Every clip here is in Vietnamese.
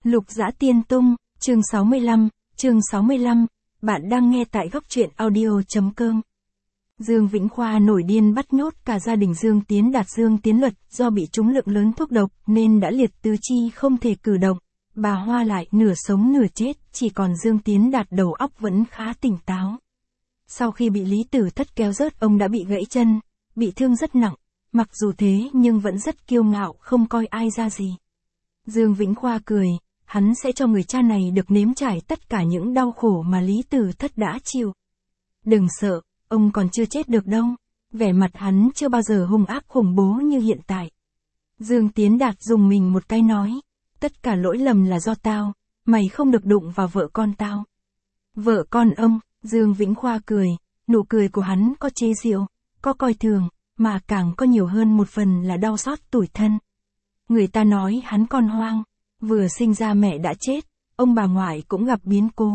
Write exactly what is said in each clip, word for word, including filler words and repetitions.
Lục Dã Tiên Tung, chương sáu mươi lăm, chương sáu mươi lăm, bạn đang nghe tại góc truyện audio.com. Dương Vĩnh Khoa nổi điên bắt nhốt cả gia đình Dương Tiến Đạt Dương Tiến Luật, do bị trúng lượng lớn thuốc độc nên đã liệt tứ chi không thể cử động. Bà Hoa lại nửa sống nửa chết, chỉ còn Dương Tiến Đạt đầu óc vẫn khá tỉnh táo. Sau khi bị Lý Tử Thất kéo rớt, ông đã bị gãy chân, bị thương rất nặng, mặc dù thế nhưng vẫn rất kiêu ngạo, không coi ai ra gì. Dương Vĩnh Khoa cười, hắn sẽ cho người cha này được nếm trải tất cả những đau khổ mà Lý Tử Thất đã chịu. Đừng sợ, ông còn chưa chết được đâu. Vẻ mặt hắn chưa bao giờ hung ác khủng bố như hiện tại. Dương Tiến Đạt dùng mình một cái nói, tất cả lỗi lầm là do tao, mày không được đụng vào vợ con tao. Vợ con ông, Dương Vĩnh Khoa cười, nụ cười của hắn có chế giễu, có coi thường, mà càng có nhiều hơn một phần là đau xót tủi thân. Người ta nói hắn con hoang, vừa sinh ra mẹ đã chết, ông bà ngoại cũng gặp biến cố.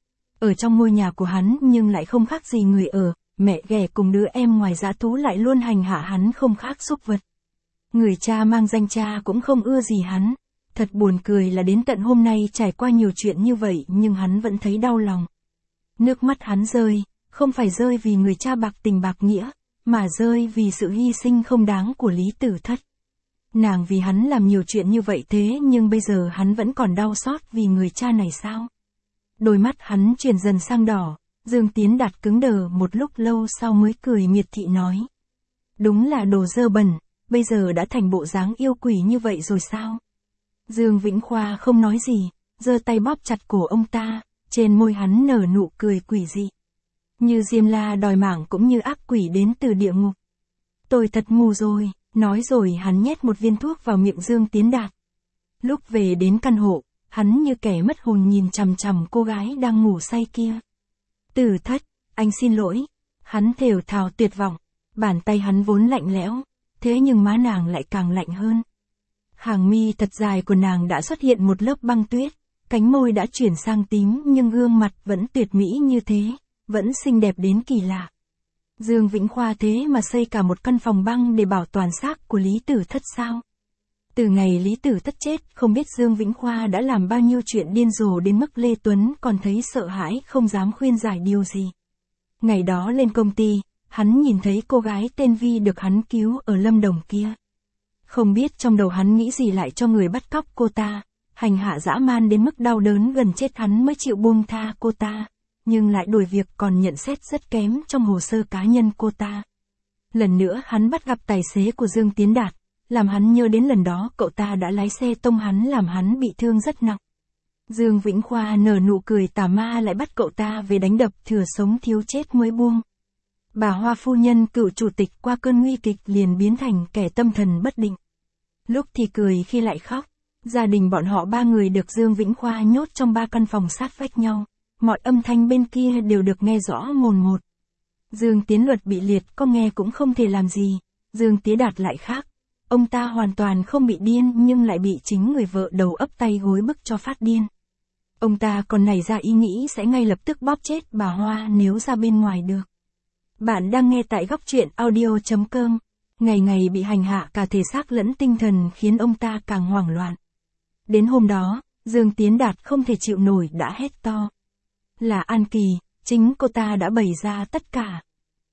Ở trong ngôi nhà của hắn nhưng lại không khác gì người ở, mẹ ghẻ cùng đứa em ngoài dã thú lại luôn hành hạ hắn không khác súc vật. Người cha mang danh cha cũng không ưa gì hắn. Thật buồn cười là đến tận hôm nay trải qua nhiều chuyện như vậy nhưng hắn vẫn thấy đau lòng. Nước mắt hắn rơi, không phải rơi vì người cha bạc tình bạc nghĩa, mà rơi vì sự hy sinh không đáng của Lý Tử Thất. Nàng vì hắn làm nhiều chuyện như vậy thế nhưng bây giờ hắn vẫn còn đau xót vì người cha này sao? Đôi mắt hắn chuyển dần sang đỏ, Dương Tiến Đạt cứng đờ một lúc lâu sau mới cười miệt thị nói. Đúng là đồ dơ bẩn, bây giờ đã thành bộ dáng yêu quỷ như vậy rồi sao? Dương Vĩnh Khoa không nói gì, giơ tay bóp chặt cổ ông ta, trên môi hắn nở nụ cười quỷ dị. Như Diêm La đòi mạng cũng như ác quỷ đến từ địa ngục. Tôi thật mù rồi, nói rồi hắn nhét một viên thuốc vào miệng Dương Tiến Đạt. Lúc về đến căn hộ, hắn như kẻ mất hồn nhìn chằm chằm cô gái đang ngủ say kia. Tử Thất, anh xin lỗi. Hắn thều thào tuyệt vọng, bàn tay hắn vốn lạnh lẽo, thế nhưng má nàng lại càng lạnh hơn. Hàng mi thật dài của nàng đã xuất hiện một lớp băng tuyết, cánh môi đã chuyển sang tím nhưng gương mặt vẫn tuyệt mỹ như thế, vẫn xinh đẹp đến kỳ lạ. Dương Vĩnh Khoa thế mà xây cả một căn phòng băng để bảo toàn xác của Lý Tử Thất sao? Từ ngày Lý Tử Thất chết, không biết Dương Vĩnh Khoa đã làm bao nhiêu chuyện điên rồ đến mức Lê Tuấn còn thấy sợ hãi không dám khuyên giải điều gì. Ngày đó lên công ty, hắn nhìn thấy cô gái tên Vi được hắn cứu ở Lâm Đồng kia. Không biết trong đầu hắn nghĩ gì lại cho người bắt cóc cô ta, hành hạ dã man đến mức đau đớn gần chết hắn mới chịu buông tha cô ta, nhưng lại đuổi việc còn nhận xét rất kém trong hồ sơ cá nhân cô ta. Lần nữa hắn bắt gặp tài xế của Dương Tiến Đạt, làm hắn nhớ đến lần đó cậu ta đã lái xe tông hắn làm hắn bị thương rất nặng. Dương Vĩnh Khoa nở nụ cười tà ma lại bắt cậu ta về đánh đập thừa sống thiếu chết mới buông. Bà Hoa phu nhân cựu chủ tịch qua cơn nguy kịch liền biến thành kẻ tâm thần bất định. Lúc thì cười khi lại khóc. Gia đình bọn họ ba người được Dương Vĩnh Khoa nhốt trong ba căn phòng sát vách nhau. Mọi âm thanh bên kia đều được nghe rõ mồn một. Dương Tiến Luật bị liệt có nghe cũng không thể làm gì. Dương Tiến Đạt lại khác. Ông ta hoàn toàn không bị điên nhưng lại bị chính người vợ đầu ấp tay gối bức cho phát điên. Ông ta còn nảy ra ý nghĩ sẽ ngay lập tức bóp chết bà Hoa nếu ra bên ngoài được. Bạn đang nghe tại góc truyện audio.com. Ngày ngày bị hành hạ cả thể xác lẫn tinh thần khiến ông ta càng hoảng loạn. Đến hôm đó, Dương Tiến Đạt không thể chịu nổi đã hét to. Là An Kỳ, chính cô ta đã bày ra tất cả.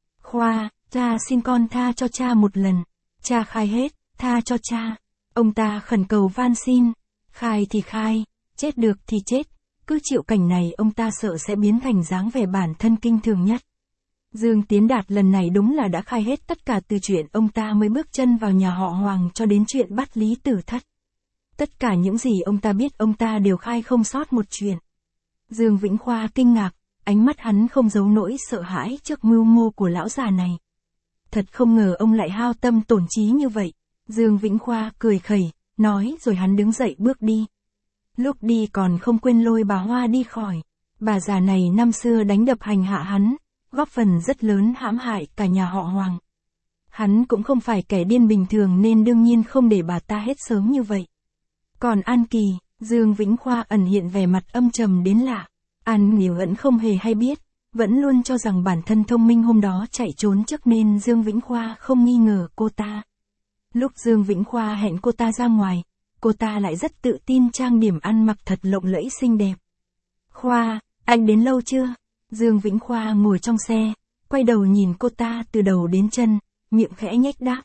Khoa, cha xin con tha cho cha một lần. Cha khai hết, tha cho cha. Ông ta khẩn cầu van xin. Khai thì khai, chết được thì chết. Cứ chịu cảnh này ông ta sợ sẽ biến thành dáng vẻ bản thân kinh thường nhất. Dương Tiến Đạt lần này đúng là đã khai hết tất cả từ chuyện ông ta mới bước chân vào nhà họ Hoàng cho đến chuyện bắt Lý Tử Thất. Tất cả những gì ông ta biết ông ta đều khai không sót một chuyện. Dương Vĩnh Khoa kinh ngạc, ánh mắt hắn không giấu nỗi sợ hãi trước mưu mô của lão già này. Thật không ngờ ông lại hao tâm tổn trí như vậy. Dương Vĩnh Khoa cười khẩy, nói rồi hắn đứng dậy bước đi. Lúc đi còn không quên lôi bà Hoa đi khỏi. Bà già này năm xưa đánh đập hành hạ hắn, góp phần rất lớn hãm hại cả nhà họ Hoàng. Hắn cũng không phải kẻ điên bình thường nên đương nhiên không để bà ta hết sớm như vậy. Còn An Kỳ, Dương Vĩnh Khoa ẩn hiện vẻ mặt âm trầm đến lạ. An Kỳ vẫn không hề hay biết, vẫn luôn cho rằng bản thân thông minh hôm đó chạy trốn trước nên Dương Vĩnh Khoa không nghi ngờ cô ta. Lúc Dương Vĩnh Khoa hẹn cô ta ra ngoài, cô ta lại rất tự tin trang điểm ăn mặc thật lộng lẫy xinh đẹp. Khoa, anh đến lâu chưa? Dương Vĩnh Khoa ngồi trong xe, quay đầu nhìn cô ta từ đầu đến chân, miệng khẽ nhếch đáp.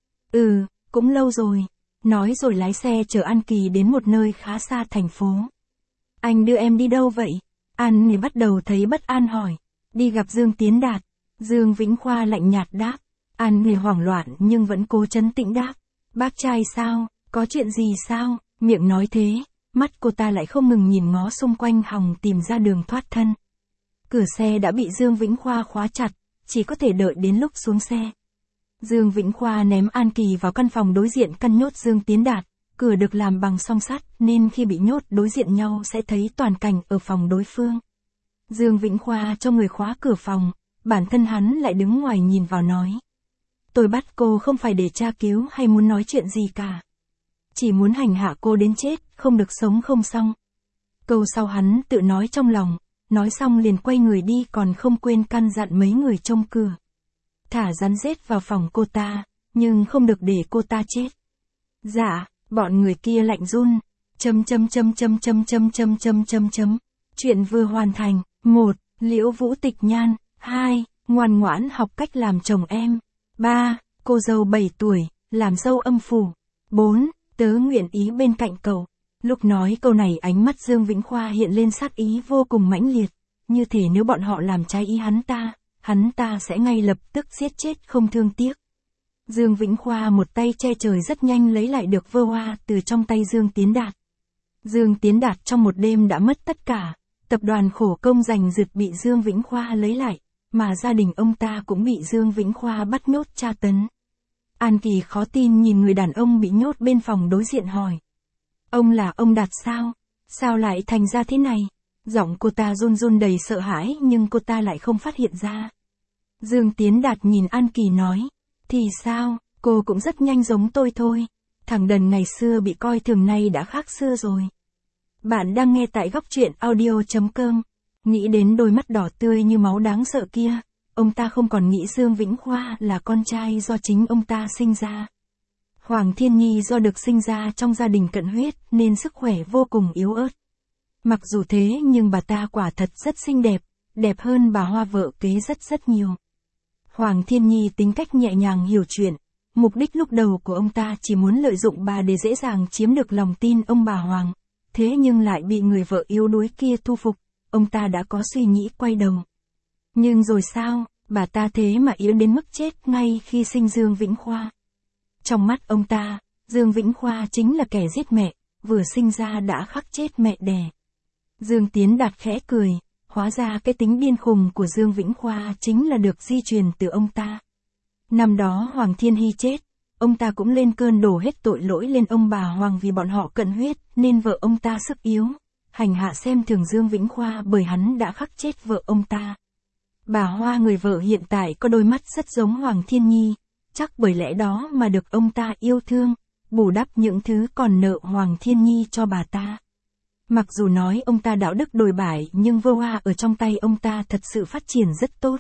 Ừ, cũng lâu rồi. Nói rồi lái xe chở An Kỳ đến một nơi khá xa thành phố. Anh đưa em đi đâu vậy? An Kỳ bắt đầu thấy bất an hỏi. Đi gặp Dương Tiến Đạt. Dương Vĩnh Khoa lạnh nhạt đáp. An Kỳ hoảng loạn nhưng vẫn cố trấn tĩnh đáp. Bác trai sao? Có chuyện gì sao? Miệng nói thế, mắt cô ta lại không ngừng nhìn ngó xung quanh hòng tìm ra đường thoát thân. Cửa xe đã bị Dương Vĩnh Khoa khóa chặt, chỉ có thể đợi đến lúc xuống xe. Dương Vĩnh Khoa ném An Kỳ vào căn phòng đối diện căn nhốt Dương Tiến Đạt, cửa được làm bằng song sắt nên khi bị nhốt đối diện nhau sẽ thấy toàn cảnh ở phòng đối phương. Dương Vĩnh Khoa cho người khóa cửa phòng, bản thân hắn lại đứng ngoài nhìn vào nói. Tôi bắt cô không phải để tra cứu hay muốn nói chuyện gì cả. Chỉ muốn hành hạ cô đến chết, không được sống không xong. Câu sau hắn tự nói trong lòng, nói xong liền quay người đi còn không quên căn dặn mấy người trông cửa. Thả rắn rết vào phòng cô ta, nhưng không được để cô ta chết. Dạ, bọn người kia lạnh run. Chấm chấm chấm chấm chấm chấm chấm chấm chấm chấm. Chuyện vừa hoàn thành. một. Liễu Vũ Tịch Nhan. hai. Ngoan ngoãn học cách làm chồng em. ba. Cô dâu bảy tuổi, làm dâu âm phủ. bốn. Tớ nguyện ý bên cạnh cậu. Lúc nói câu này ánh mắt Dương Vĩnh Khoa hiện lên sát ý vô cùng mãnh liệt. Như thể nếu bọn họ làm trái ý hắn ta, hắn ta sẽ ngay lập tức giết chết không thương tiếc. Dương Vĩnh Khoa một tay che trời rất nhanh lấy lại được vơ hoa từ trong tay Dương Tiến Đạt. Dương Tiến Đạt trong một đêm đã mất tất cả, tập đoàn khổ công giành giật bị Dương Vĩnh Khoa lấy lại, mà gia đình ông ta cũng bị Dương Vĩnh Khoa bắt nhốt tra tấn. An Kỳ khó tin nhìn người đàn ông bị nhốt bên phòng đối diện hỏi. Ông là ông Đạt sao? Sao lại thành ra thế này? Giọng cô ta run run đầy sợ hãi nhưng cô ta lại không phát hiện ra. Dương Tiến Đạt nhìn An Kỳ nói. Thì sao, cô cũng rất nhanh giống tôi thôi. Thằng đần ngày xưa bị coi thường nay đã khác xưa rồi. Bạn đang nghe tại góc truyện audio chấm com. Nghĩ đến đôi mắt đỏ tươi như máu đáng sợ kia, ông ta không còn nghĩ Dương Vĩnh Khoa là con trai do chính ông ta sinh ra. Hoàng Thiên Nhi do được sinh ra trong gia đình cận huyết nên sức khỏe vô cùng yếu ớt. Mặc dù thế nhưng bà ta quả thật rất xinh đẹp, đẹp hơn bà Hoa vợ kế rất rất nhiều. Hoàng Thiên Nhi tính cách nhẹ nhàng hiểu chuyện, mục đích lúc đầu của ông ta chỉ muốn lợi dụng bà để dễ dàng chiếm được lòng tin ông bà Hoàng, thế nhưng lại bị người vợ yếu đuối kia thu phục, ông ta đã có suy nghĩ quay đầu. Nhưng rồi sao, bà ta thế mà yếu đến mức chết ngay khi sinh Dương Vĩnh Khoa. Trong mắt ông ta, Dương Vĩnh Khoa chính là kẻ giết mẹ, vừa sinh ra đã khắc chết mẹ đẻ. Dương Tiến Đạt khẽ cười, hóa ra cái tính điên khùng của Dương Vĩnh Khoa chính là được di truyền từ ông ta. Năm đó Hoàng Thiên Hy chết, ông ta cũng lên cơn đổ hết tội lỗi lên ông bà Hoàng vì bọn họ cận huyết nên vợ ông ta sức yếu, hành hạ xem thường Dương Vĩnh Khoa bởi hắn đã khắc chết vợ ông ta. Bà Hoa người vợ hiện tại có đôi mắt rất giống Hoàng Thiên Nhi, chắc bởi lẽ đó mà được ông ta yêu thương, bù đắp những thứ còn nợ Hoàng Thiên Nhi cho bà ta. Mặc dù nói ông ta đạo đức đồi bại nhưng vơ hoa ở trong tay ông ta thật sự phát triển rất tốt.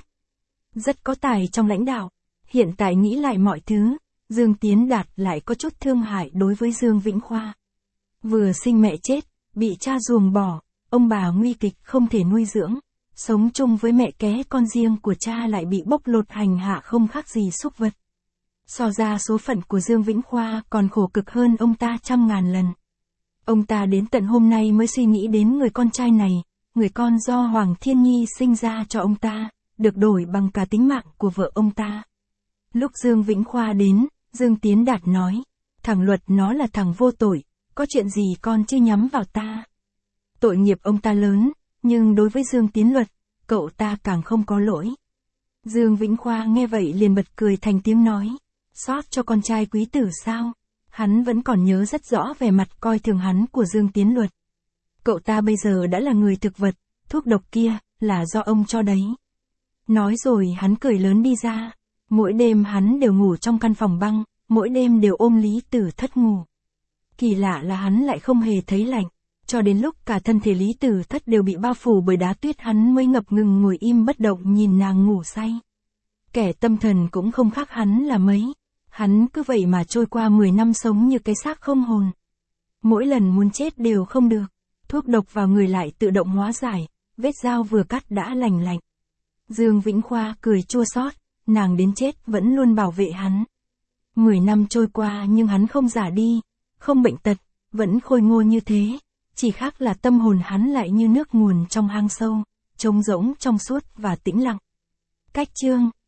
Rất có tài trong lãnh đạo. Hiện tại nghĩ lại mọi thứ, Dương Tiến Đạt lại có chút thương hại đối với Dương Vĩnh Khoa. Vừa sinh mẹ chết, bị cha ruồng bỏ, ông bà nguy kịch không thể nuôi dưỡng, sống chung với mẹ ké con riêng của cha lại bị bóc lột hành hạ không khác gì súc vật. So ra số phận của Dương Vĩnh Khoa còn khổ cực hơn ông ta trăm ngàn lần. Ông ta đến tận hôm nay mới suy nghĩ đến người con trai này, người con do Hoàng Thiên Nhi sinh ra cho ông ta, được đổi bằng cả tính mạng của vợ ông ta. Lúc Dương Vĩnh Khoa đến, Dương Tiến Đạt nói, thằng Luật nó là thằng vô tội, có chuyện gì con chứ nhắm vào ta. Tội nghiệp ông ta lớn, nhưng đối với Dương Tiến Luật, cậu ta càng không có lỗi. Dương Vĩnh Khoa nghe vậy liền bật cười thành tiếng nói, xót cho con trai quý tử sao? Hắn vẫn còn nhớ rất rõ vẻ mặt coi thường hắn của Dương Tiến Luật. Cậu ta bây giờ đã là người thực vật, thuốc độc kia, là do ông cho đấy. Nói rồi hắn cười lớn đi ra. Mỗi đêm hắn đều ngủ trong căn phòng băng, mỗi đêm đều ôm Lý Tử Thất ngủ. Kỳ lạ là hắn lại không hề thấy lạnh, cho đến lúc cả thân thể Lý Tử Thất đều bị bao phủ bởi đá tuyết hắn mới ngập ngừng ngồi im bất động nhìn nàng ngủ say. Kẻ tâm thần cũng không khác hắn là mấy. Hắn cứ vậy mà trôi qua mười năm sống như cái xác không hồn. Mỗi lần muốn chết đều không được. Thuốc độc vào người lại tự động hóa giải, vết dao vừa cắt đã lành lạnh. Dương Vĩnh Khoa cười chua xót, nàng đến chết vẫn luôn bảo vệ hắn. Mười năm trôi qua nhưng hắn không già đi, không bệnh tật, vẫn khôi ngô như thế, chỉ khác là tâm hồn hắn lại như nước nguồn trong hang sâu, trống rỗng trong suốt và tĩnh lặng. Cách chương